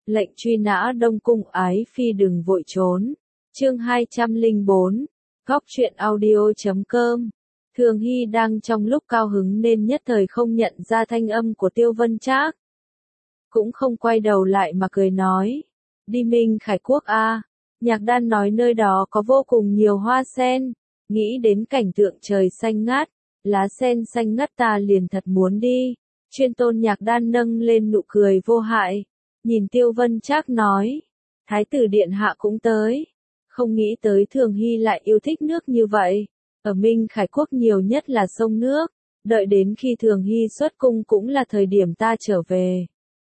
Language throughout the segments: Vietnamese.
Lệnh truy nã Đông Cung ái phi đừng vội trốn. Chương 204, Góc truyện audio.com. Thường Hy đang trong lúc cao hứng nên nhất thời không nhận ra thanh âm của Tiêu Vân Trác. Cũng không quay đầu lại mà cười nói. Đi Minh Khải Quốc a. Nhạc Đan nói nơi đó có vô cùng nhiều hoa sen. Nghĩ đến cảnh tượng trời xanh ngát, lá sen xanh ngắt ta liền thật muốn đi. Chuyên Tôn Nhạc Đan nâng lên nụ cười vô hại. Nhìn Tiêu Vân Trác nói. Thái tử điện hạ cũng tới. Không nghĩ tới Thường Hy lại yêu thích nước như vậy. Ở Minh Khải Quốc nhiều nhất là sông nước. Đợi đến khi Thường Hy xuất cung cũng là thời điểm ta trở về.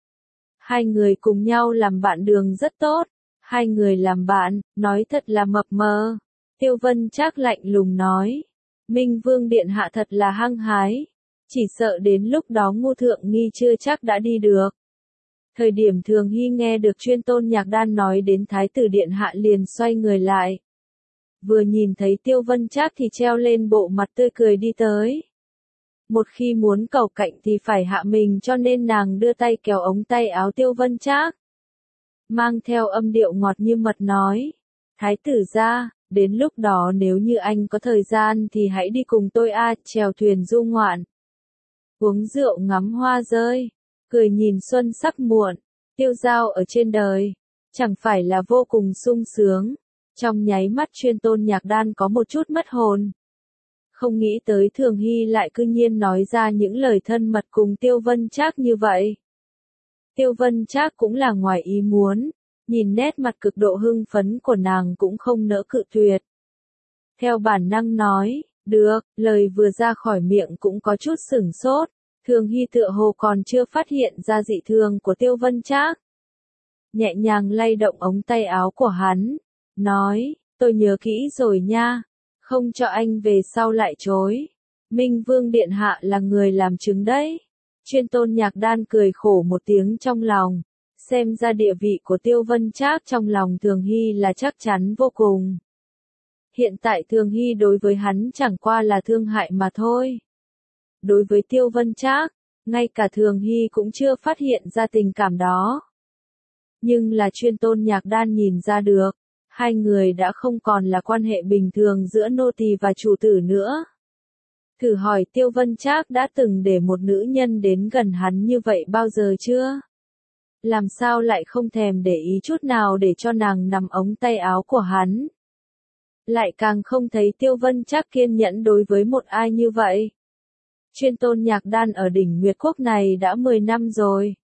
Hai người cùng nhau làm bạn đường rất tốt. Hai người làm bạn, nói thật là mập mờ. Tiêu Vân Trác lạnh lùng nói. Minh Vương điện hạ thật là hăng hái. Chỉ sợ đến lúc đó Ngô Thượng Nghi chưa chắc đã đi được. Thời điểm Thường Hy nghe được Chuyên Tôn Nhạc Đan nói đến Thái tử điện hạ liền xoay người lại. Vừa nhìn thấy Tiêu Vân Trác thì treo lên bộ mặt tươi cười đi tới. Một khi muốn cầu cạnh thì phải hạ mình cho nên nàng đưa tay kéo ống tay áo Tiêu Vân Trác. Mang theo âm điệu ngọt như mật nói. Thái tử gia, đến lúc đó nếu như anh có thời gian thì hãy đi cùng tôi chèo thuyền du ngoạn. Uống rượu ngắm hoa rơi, cười nhìn xuân sắc muộn, tiêu dao ở trên đời, chẳng phải là vô cùng sung sướng. Trong nháy mắt Chuyên Tôn Nhạc Đan có một chút mất hồn. Không nghĩ tới Thường Hy lại cư nhiên nói ra những lời thân mật cùng Tiêu Vân Trác như vậy. Tiêu Vân Trác cũng là ngoài ý muốn, nhìn nét mặt cực độ hưng phấn của nàng cũng không nỡ cự tuyệt. Theo bản năng nói, được, lời vừa ra khỏi miệng cũng có chút sửng sốt. Thường Hy tựa hồ còn chưa phát hiện ra dị thường của Tiêu Vân Trác. Nhẹ nhàng lay động ống tay áo của hắn, nói, tôi nhớ kỹ rồi nha, không cho anh về sau lại chối. Minh Vương điện hạ là người làm chứng đấy. Chuyên Tôn Nhạc Đan cười khổ một tiếng trong lòng, xem ra địa vị của Tiêu Vân Trác trong lòng Thường Hy là chắc chắn vô cùng. Hiện tại Thường Hy đối với hắn chẳng qua là thương hại mà thôi. Đối với Tiêu Vân Trác, ngay cả Thường Hy cũng chưa phát hiện ra tình cảm đó. Nhưng là Chuyên Tôn Nhạc Đan nhìn ra được, hai người đã không còn là quan hệ bình thường giữa nô tỳ và chủ tử nữa. Thử hỏi Tiêu Vân Trác đã từng để một nữ nhân đến gần hắn như vậy bao giờ chưa? Làm sao lại không thèm để ý chút nào để cho nàng nằm ống tay áo của hắn? Lại càng không thấy Tiêu Vân Trác kiên nhẫn đối với một ai như vậy. Chuyên Tôn Nhạc Đan ở đỉnh Nguyệt Quốc này đã 10 năm rồi.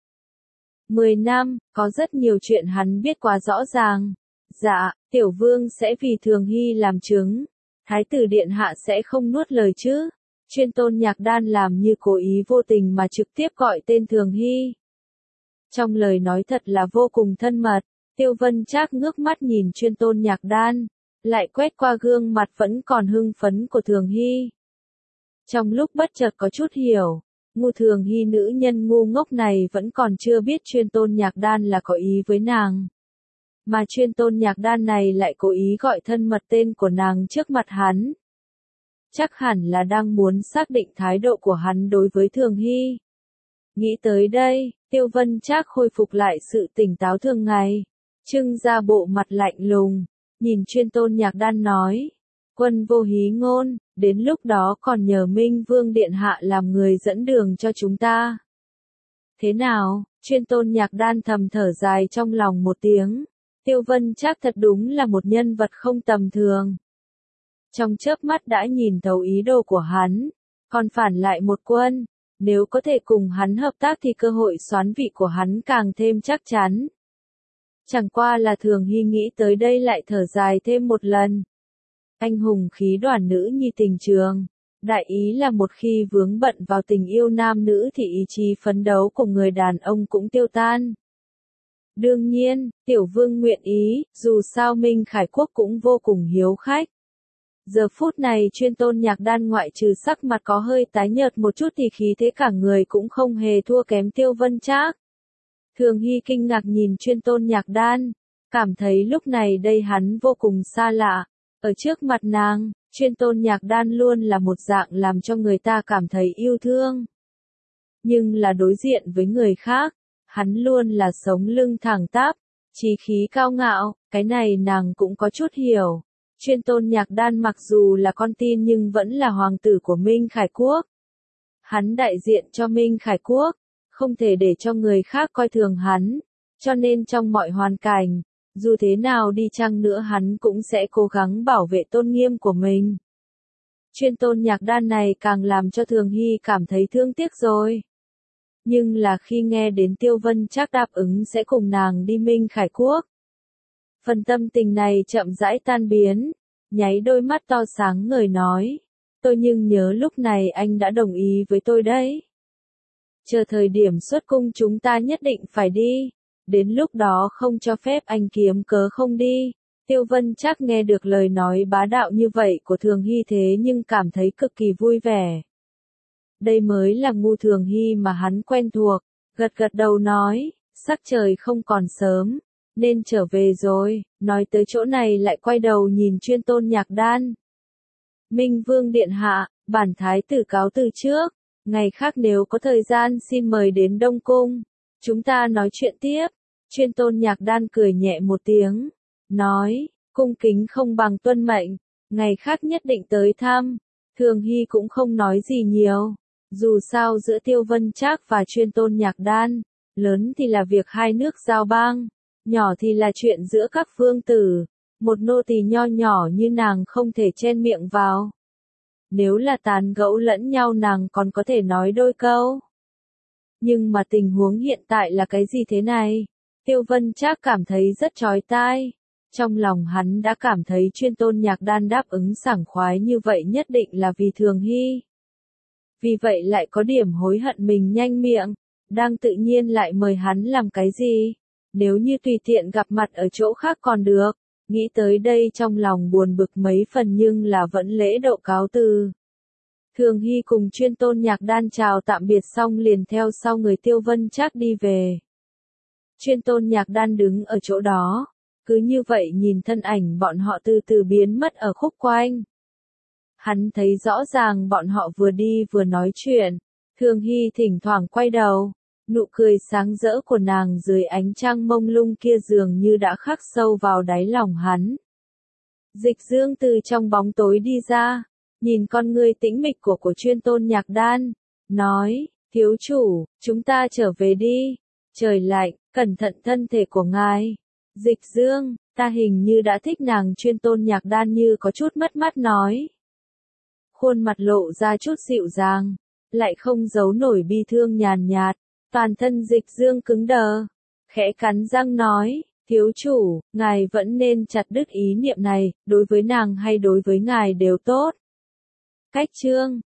10 năm, có rất nhiều chuyện hắn biết quá rõ ràng. Dạ, Tiểu Vương sẽ vì Thường Hy làm chứng. Thái tử điện hạ sẽ không nuốt lời chứ. Chuyên Tôn Nhạc Đan làm như cố ý vô tình mà trực tiếp gọi tên Thường Hy. Trong lời nói thật là vô cùng thân mật. Tiêu Vân Trác ngước mắt nhìn Chuyên Tôn Nhạc Đan, lại quét qua gương mặt vẫn còn hưng phấn của Thường Hy. Trong lúc bất chợt có chút hiểu, Ngô Thường Hy nữ nhân ngu ngốc này vẫn còn chưa biết Chuyên Tôn Nhạc Đan là có ý với nàng. Mà Chuyên Tôn Nhạc Đan này lại cố ý gọi thân mật tên của nàng trước mặt hắn. Chắc hẳn là đang muốn xác định thái độ của hắn đối với Thường Hy. Nghĩ tới đây, Tiêu Vân Trác khôi phục lại sự tỉnh táo thường ngày, trưng ra bộ mặt lạnh lùng, nhìn Chuyên Tôn Nhạc Đan nói. Quân vô hí ngôn, đến lúc đó còn nhờ Minh Vương điện hạ làm người dẫn đường cho chúng ta. Thế nào? Chuyên Tôn Nhạc Đan thầm thở dài trong lòng một tiếng. Tiêu Vân Trác thật đúng là một nhân vật không tầm thường. Trong chớp mắt đã nhìn thấu ý đồ của hắn, còn phản lại một quân. Nếu có thể cùng hắn hợp tác thì cơ hội soán vị của hắn càng thêm chắc chắn. Chẳng qua là Thường Hy nghĩ tới đây lại thở dài thêm một lần. Anh hùng khí đoàn nữ nhi tình trường. Đại ý là một khi vướng bận vào tình yêu nam nữ thì ý chí phấn đấu của người đàn ông cũng tiêu tan. Đương nhiên, Tiểu Vương nguyện ý, dù sao Minh Khải Quốc cũng vô cùng hiếu khách. Giờ phút này Chuyên Tôn Nhạc Đan ngoại trừ sắc mặt có hơi tái nhợt một chút thì khí thế cả người cũng không hề thua kém Tiêu Vân Trác. Thường Hy kinh ngạc nhìn Chuyên Tôn Nhạc Đan, cảm thấy lúc này đây hắn vô cùng xa lạ. Ở trước mặt nàng, Chuyên Tôn Nhạc Đan luôn là một dạng làm cho người ta cảm thấy yêu thương. Nhưng là đối diện với người khác, Hắn luôn là sống lưng thẳng tắp, chí khí cao ngạo, cái này nàng cũng có chút hiểu. Chuyên Tôn Nhạc Đan mặc dù là con tin nhưng vẫn là hoàng tử của Minh Khải Quốc. Hắn đại diện cho Minh Khải Quốc, không thể để cho người khác coi thường hắn, cho nên trong mọi hoàn cảnh, dù thế nào đi chăng nữa hắn cũng sẽ cố gắng bảo vệ tôn nghiêm của mình. Chuyên Tôn Nhạc Đan này càng làm cho Thường Hy cảm thấy thương tiếc rồi. Nhưng là khi nghe đến Tiêu Vân Trác đáp ứng sẽ cùng nàng đi Minh Khải Quốc. Phần tâm tình này chậm rãi tan biến, nháy đôi mắt to sáng ngời nói. Tôi nhưng nhớ lúc này anh đã đồng ý với tôi đấy. Chờ thời điểm xuất cung chúng ta nhất định phải đi, đến lúc đó không cho phép anh kiếm cớ không đi. Tiêu Vân Trác nghe được lời nói bá đạo như vậy của Thường Hy thế nhưng cảm thấy cực kỳ vui vẻ. Đây mới là Ngu Thường Hy mà hắn quen thuộc, gật gật đầu nói, sắc trời không còn sớm, nên trở về rồi, nói tới chỗ này lại quay đầu nhìn Chuyên Tôn Nhạc Đan. Minh Vương Điện Hạ, bản thái tử cáo từ trước, ngày khác nếu có thời gian xin mời đến Đông Cung, chúng ta nói chuyện tiếp. Chuyên Tôn Nhạc Đan cười nhẹ một tiếng, nói, cung kính không bằng tuân mệnh, ngày khác nhất định tới thăm. Thường Hy cũng không nói gì nhiều, dù sao giữa Tiêu Vân Trác và Chuyên Tôn Nhạc Đan, lớn thì là việc hai nước giao bang, nhỏ thì là chuyện giữa các vương tử, một nô tỳ nho nhỏ như nàng không thể chen miệng vào. Nếu là tán gẫu lẫn nhau nàng còn có thể nói đôi câu. Nhưng mà tình huống hiện tại là cái gì thế này? Tiêu Vân Trác cảm thấy rất chói tai. Trong lòng hắn đã cảm thấy Chuyên Tôn Nhạc Đan đáp ứng sảng khoái như vậy nhất định là vì Thường Hy. Vì vậy lại có điểm hối hận mình nhanh miệng, đang tự nhiên lại mời hắn làm cái gì? Nếu như tùy tiện gặp mặt ở chỗ khác còn được, nghĩ tới đây trong lòng buồn bực mấy phần nhưng là vẫn lễ độ cáo từ. Thường Hy cùng Chuyên Tôn Nhạc Đan chào tạm biệt xong liền theo sau người Tiêu Vân Trác đi về. Chuyên Tôn Nhạc Đan đứng ở chỗ đó, cứ như vậy nhìn thân ảnh bọn họ từ từ biến mất ở khúc quanh. Hắn thấy rõ ràng bọn họ vừa đi vừa nói chuyện, Thường Hy thỉnh thoảng quay đầu, nụ cười sáng rỡ của nàng dưới ánh trăng mông lung kia dường như đã khắc sâu vào đáy lòng hắn. Dịch Dương từ trong bóng tối đi ra, nhìn con ngươi tĩnh mịch của Chuyên Tôn Nhạc Đan, nói, thiếu chủ, chúng ta trở về đi, trời lạnh, cẩn thận thân thể của ngài. Dịch Dương, ta hình như đã thích nàng. Chuyên Tôn Nhạc Đan như có chút mất mát nói. Khuôn mặt lộ ra chút dịu dàng, lại không giấu nổi bi thương nhàn nhạt, toàn thân Dịch Dương cứng đờ, khẽ cắn răng nói, thiếu chủ, ngài vẫn nên chặt đứt ý niệm này, đối với nàng hay đối với ngài đều tốt. Cách chương